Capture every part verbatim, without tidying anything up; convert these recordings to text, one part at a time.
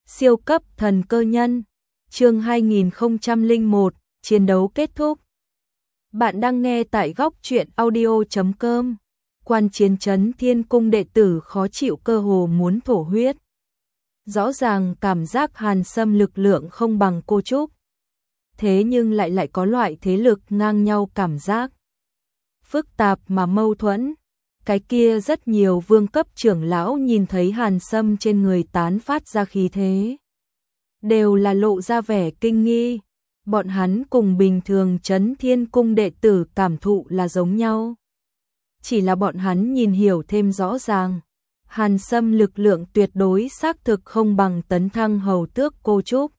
Siêu cấp thần cơ nhân, chương hai nghìn không trăm lẻ một, chiến đấu kết thúc. Bạn đang nghe tại góc truyện audio chấm com. Quan chiến trấn Thiên Cung đệ tử khó chịu cơ hồ muốn thổ huyết. Rõ ràng cảm giác Hàn Sâm lực lượng không bằng cô Trúc. Thế nhưng lại lại có loại thế lực ngang nhau cảm giác. Phức tạp mà mâu thuẫn. Cái kia rất nhiều vương cấp trưởng lão nhìn thấy Hàn Sâm trên người tán phát ra khí thế. Đều là lộ ra vẻ kinh nghi. Bọn hắn cùng bình thường trấn Thiên Cung đệ tử cảm thụ là giống nhau. Chỉ là bọn hắn nhìn hiểu thêm rõ ràng. Hàn Sâm lực lượng tuyệt đối xác thực không bằng tấn thăng hầu tước cô Trúc.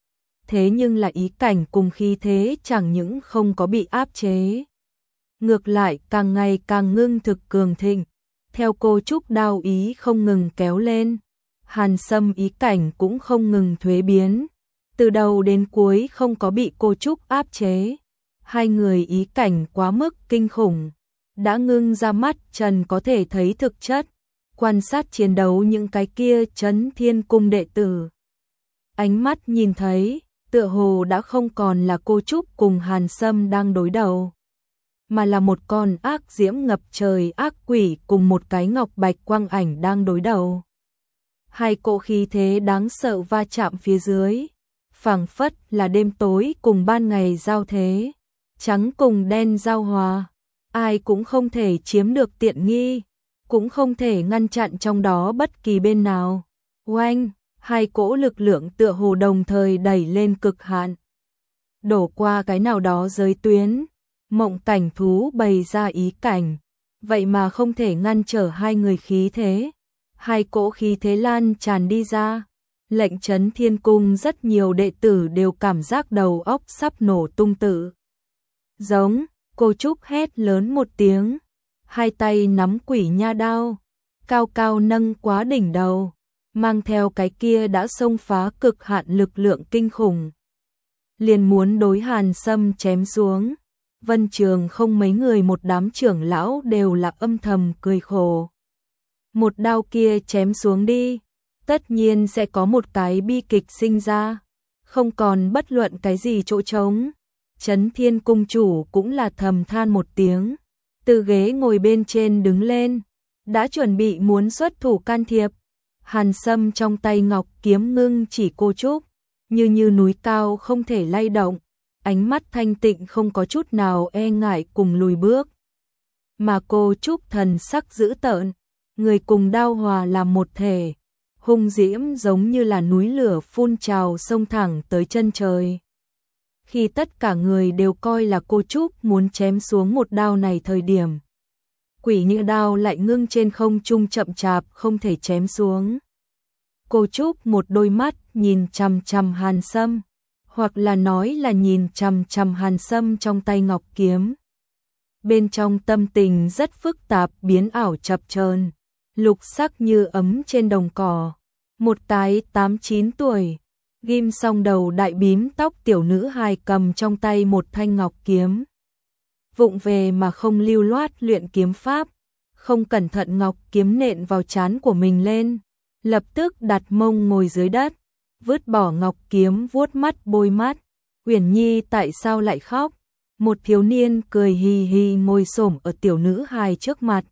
Thế nhưng là ý cảnh cùng khí thế chẳng những không có bị áp chế. Ngược lại càng ngày càng ngưng thực cường thịnh, theo cô Trúc đao ý không ngừng kéo lên, Hàn Sâm ý cảnh cũng không ngừng thuế biến, từ đầu đến cuối không có bị cô Trúc áp chế. Hai người ý cảnh quá mức kinh khủng, đã ngưng ra mắt trần có thể thấy thực chất, quan sát chiến đấu những cái kia trấn Thiên Cung đệ tử. Ánh mắt nhìn thấy, tựa hồ đã không còn là cô Trúc cùng Hàn Sâm đang đối đầu, mà là một con ác diễm ngập trời ác quỷ cùng một cái ngọc bạch quang ảnh đang đối đầu. Hai cỗ khí thế đáng sợ va chạm phía dưới, phảng phất là đêm tối cùng ban ngày giao thế, trắng cùng đen giao hòa, ai cũng không thể chiếm được tiện nghi, cũng không thể ngăn chặn trong đó bất kỳ bên nào. Oanh, hai cỗ lực lượng tựa hồ đồng thời đẩy lên cực hạn, đổ qua cái nào đó giới tuyến. Mộng cảnh thú bày ra ý cảnh, vậy mà không thể ngăn trở hai người khí thế. Hai cỗ khí thế lan tràn đi ra, lệnh trấn Thiên Cung rất nhiều đệ tử đều cảm giác đầu óc sắp nổ tung tự. Giống, cô Trúc hét lớn một tiếng, hai tay nắm quỷ nha đao, cao cao nâng quá đỉnh đầu, mang theo cái kia đã xông phá cực hạn lực lượng kinh khủng. Liền muốn đối Hàn Sâm chém xuống. Vân Trường không mấy người một đám trưởng lão đều là âm thầm cười khổ. Một đao kia chém xuống đi, tất nhiên sẽ có một cái bi kịch sinh ra, không còn bất luận cái gì chỗ trống. Trấn Thiên Cung chủ cũng là thầm than một tiếng, từ ghế ngồi bên trên đứng lên, đã chuẩn bị muốn xuất thủ can thiệp. Hàn Sâm trong tay ngọc kiếm ngưng chỉ cô Trúc, như như núi cao không thể lay động. Ánh mắt thanh tịnh không có chút nào e ngại cùng lùi bước. Mà cô Trúc thần sắc dữ tợn, người cùng đao hòa làm một thể, hung diễm giống như là núi lửa phun trào xông thẳng tới chân trời. Khi tất cả người đều coi là cô Trúc muốn chém xuống một đao này thời điểm, quỷ như đao lại ngưng trên không trung chậm chạp không thể chém xuống. Cô Trúc một đôi mắt nhìn chằm chằm Hàn Sâm, hoặc là nói là nhìn chằm chằm Hàn Sâm trong tay ngọc kiếm. Bên trong tâm tình rất phức tạp biến ảo chập chờn, lục sắc như ấm trên đồng cỏ. Một tái tám chín tuổi, ghim song đầu đại bím tóc tiểu nữ hài cầm trong tay một thanh ngọc kiếm. Vụng về mà không lưu loát luyện kiếm pháp, không cẩn thận ngọc kiếm nện vào trán của mình lên, lập tức đặt mông ngồi dưới đất. Vứt bỏ ngọc kiếm vuốt mắt bôi mắt. Uyển Nhi tại sao lại khóc? Một thiếu niên cười hì hì ngồi xổm ở tiểu nữ hài trước mặt.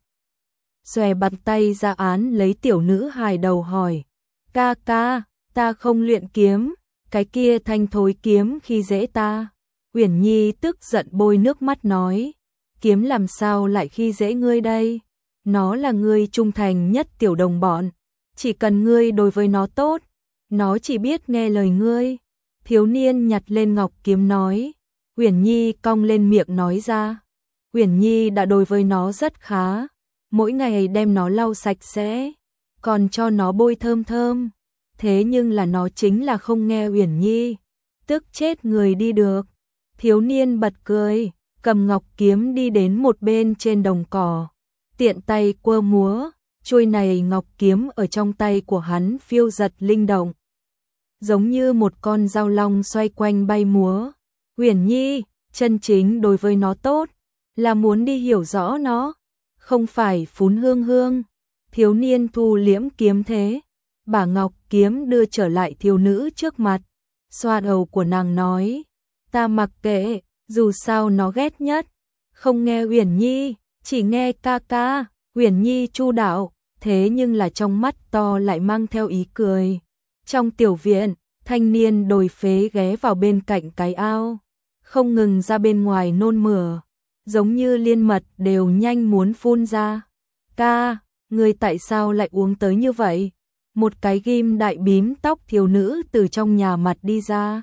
Xòe bàn tay ra án lấy tiểu nữ hài đầu hỏi. Ca ca, ta không luyện kiếm, cái kia thanh thối kiếm khi dễ ta. Uyển Nhi tức giận bôi nước mắt nói. Kiếm làm sao lại khi dễ ngươi đây? Nó là ngươi trung thành nhất tiểu đồng bọn. Chỉ cần ngươi đối với nó tốt, nó chỉ biết nghe lời ngươi. Thiếu niên nhặt lên ngọc kiếm nói. Uyển Nhi cong lên miệng nói ra. Uyển Nhi đã đối với nó rất khá, mỗi ngày đem nó lau sạch sẽ, còn cho nó bôi thơm thơm. Thế nhưng là nó chính là không nghe Uyển Nhi, tức chết người đi được. Thiếu niên bật cười, cầm ngọc kiếm đi đến một bên trên đồng cỏ, tiện tay quơ múa. Chuôi này ngọc kiếm ở trong tay của hắn phiêu giật linh động, giống như một con dao long xoay quanh bay múa. Uyển Nhi, chân chính đối với nó tốt, là muốn đi hiểu rõ nó, không phải phún hương hương. Thiếu niên thu liễm kiếm thế, Bà Ngọc Kiếm đưa trở lại thiếu nữ trước mặt, xoa đầu của nàng nói, ta mặc kệ, dù sao nó ghét nhất, không nghe Uyển Nhi, chỉ nghe ca ca. Uyển Nhi chu đạo, thế nhưng là trong mắt to lại mang theo ý cười. Trong tiểu viện, thanh niên đồi phế ghé vào bên cạnh cái ao, không ngừng ra bên ngoài nôn mửa, giống như liên mật đều nhanh muốn phun ra. Ca, người tại sao lại uống tới như vậy? Một cái ghim đại bím tóc thiếu nữ từ trong nhà mặt đi ra,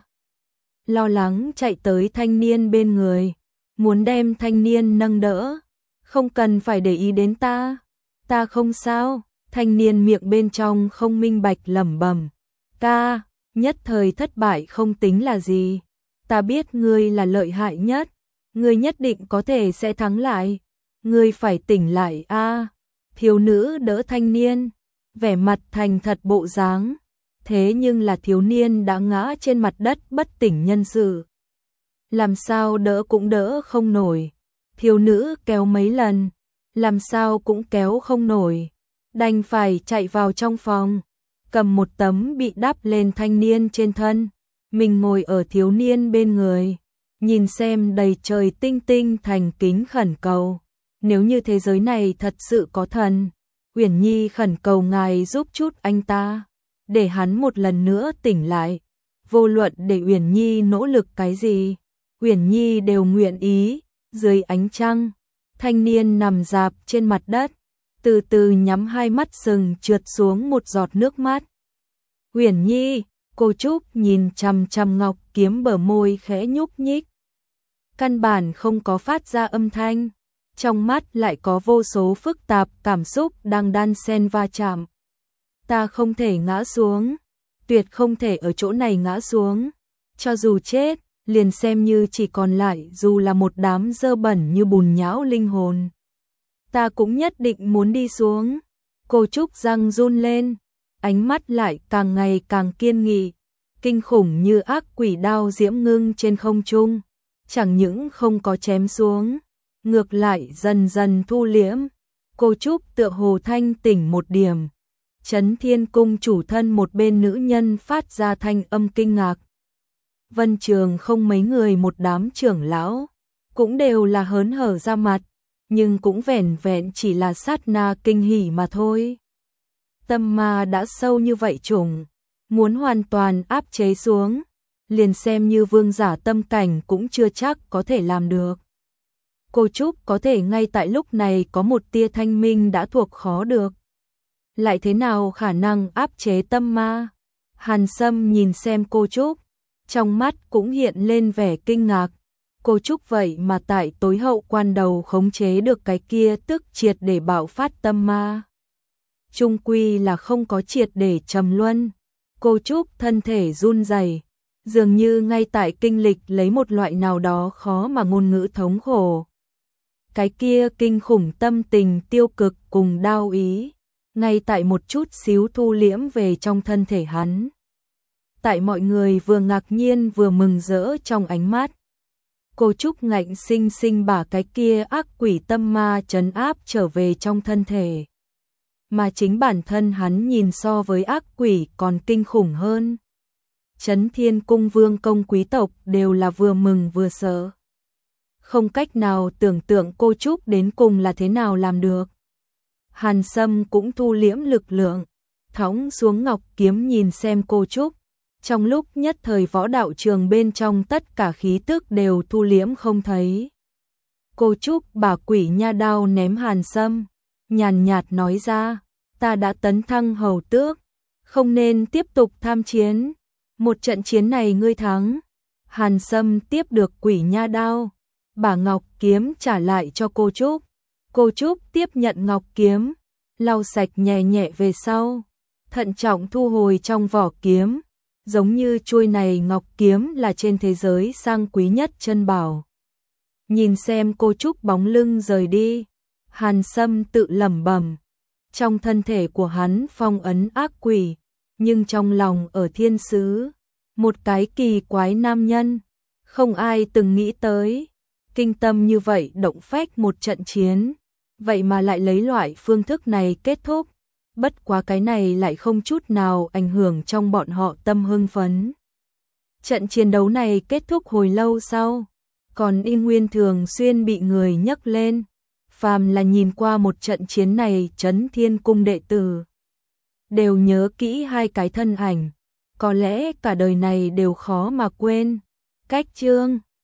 lo lắng chạy tới thanh niên bên người, muốn đem thanh niên nâng đỡ. Không cần phải để ý đến ta, ta không sao. Thanh niên miệng bên trong không minh bạch lẩm bẩm, ca, nhất thời thất bại không tính là gì, ta biết ngươi là lợi hại nhất, ngươi nhất định có thể sẽ thắng lại, ngươi phải tỉnh lại a. À. Thiếu nữ đỡ thanh niên, vẻ mặt thành thật bộ dáng, thế nhưng là thiếu niên đã ngã trên mặt đất bất tỉnh nhân sự, làm sao đỡ cũng đỡ không nổi. Thiếu nữ kéo mấy lần, làm sao cũng kéo không nổi, đành phải chạy vào trong phòng, cầm một tấm bị đắp lên thanh niên trên thân, mình ngồi ở thiếu niên bên người, nhìn xem đầy trời tinh tinh thành kính khẩn cầu, nếu như thế giới này thật sự có thần, Uyển Nhi khẩn cầu ngài giúp chút anh ta, để hắn một lần nữa tỉnh lại, vô luận để Uyển Nhi nỗ lực cái gì, Uyển Nhi đều nguyện ý. Dưới ánh trăng, thanh niên nằm rạp trên mặt đất, từ từ nhắm hai mắt sừng trượt xuống một giọt nước mắt. Uyển Nhi, cô Trúc nhìn chằm chằm Ngọc Kiếm bờ môi khẽ nhúc nhích, căn bản không có phát ra âm thanh, trong mắt lại có vô số phức tạp cảm xúc đang đan xen va chạm. Ta không thể ngã xuống, tuyệt không thể ở chỗ này ngã xuống, cho dù chết, liền xem như chỉ còn lại dù là một đám dơ bẩn như bùn nhão linh hồn, ta cũng nhất định muốn đi xuống. Cô Trúc răng run lên, ánh mắt lại càng ngày càng kiên nghị, kinh khủng như ác quỷ đao diễm ngưng trên không trung, chẳng những không có chém xuống, ngược lại dần dần thu liễm. Cô Trúc tựa hồ thanh tỉnh một điểm. Chấn Thiên Cung chủ thân một bên nữ nhân phát ra thanh âm kinh ngạc. Vân Trường không mấy người một đám trưởng lão, cũng đều là hớn hở ra mặt, nhưng cũng vẻn vẹn chỉ là sát na kinh hỉ mà thôi. Tâm ma đã sâu như vậy trùng, muốn hoàn toàn áp chế xuống, liền xem như vương giả tâm cảnh cũng chưa chắc có thể làm được. Cô Trúc có thể ngay tại lúc này có một tia thanh minh đã thuộc khó được, lại thế nào khả năng áp chế tâm ma? Hàn Sâm nhìn xem cô Trúc, trong mắt cũng hiện lên vẻ kinh ngạc. Cô Trúc vậy mà tại tối hậu quan đầu khống chế được cái kia tức triệt để bạo phát tâm ma. Trung quy là không có triệt để trầm luân. Cô Trúc thân thể run rẩy, dường như ngay tại kinh lịch lấy một loại nào đó khó mà ngôn ngữ thống khổ. Cái kia kinh khủng tâm tình tiêu cực cùng đau ý, ngay tại một chút xíu thu liễm về trong thân thể hắn. Tại mọi người vừa ngạc nhiên vừa mừng rỡ trong ánh mắt, cô Trúc ngạnh sinh sinh bả cái kia ác quỷ tâm ma trấn áp trở về trong thân thể. Mà chính bản thân hắn nhìn so với ác quỷ còn kinh khủng hơn. Chấn Thiên Cung vương công quý tộc đều là vừa mừng vừa sợ. Không cách nào tưởng tượng cô Trúc đến cùng là thế nào làm được. Hàn Sâm cũng thu liễm lực lượng, thõng xuống ngọc kiếm nhìn xem cô Trúc. Trong lúc nhất thời võ đạo trường bên trong tất cả khí tức đều thu liễm không thấy. Cô Trúc bà quỷ nha đao ném Hàn Sâm, nhàn nhạt nói ra, ta đã tấn thăng hầu tước, không nên tiếp tục tham chiến. Một trận chiến này ngươi thắng. Hàn Sâm tiếp được quỷ nha đao, bà ngọc kiếm trả lại cho cô Trúc. Cô Trúc tiếp nhận ngọc kiếm, lau sạch nhẹ nhẹ về sau, thận trọng thu hồi trong vỏ kiếm, giống như chuôi này ngọc kiếm là trên thế giới sang quý nhất chân bảo. Nhìn xem cô Trúc bóng lưng rời đi, Hàn Sâm tự lẩm bẩm, trong thân thể của hắn phong ấn ác quỷ, nhưng trong lòng ở thiên sứ, một cái kỳ quái nam nhân, không ai từng nghĩ tới, kinh tâm như vậy động phách một trận chiến, vậy mà lại lấy loại phương thức này kết thúc. bất quá cái này lại không chút nào ảnh hưởng trong bọn họ tâm hưng phấn. Trận chiến đấu này kết thúc hồi lâu sau, còn Y Nguyên thường xuyên bị người nhắc lên. Phàm là nhìn qua một trận chiến này, Trấn Thiên Cung đệ tử đều nhớ kỹ hai cái thân ảnh, có lẽ cả đời này đều khó mà quên. Cách chương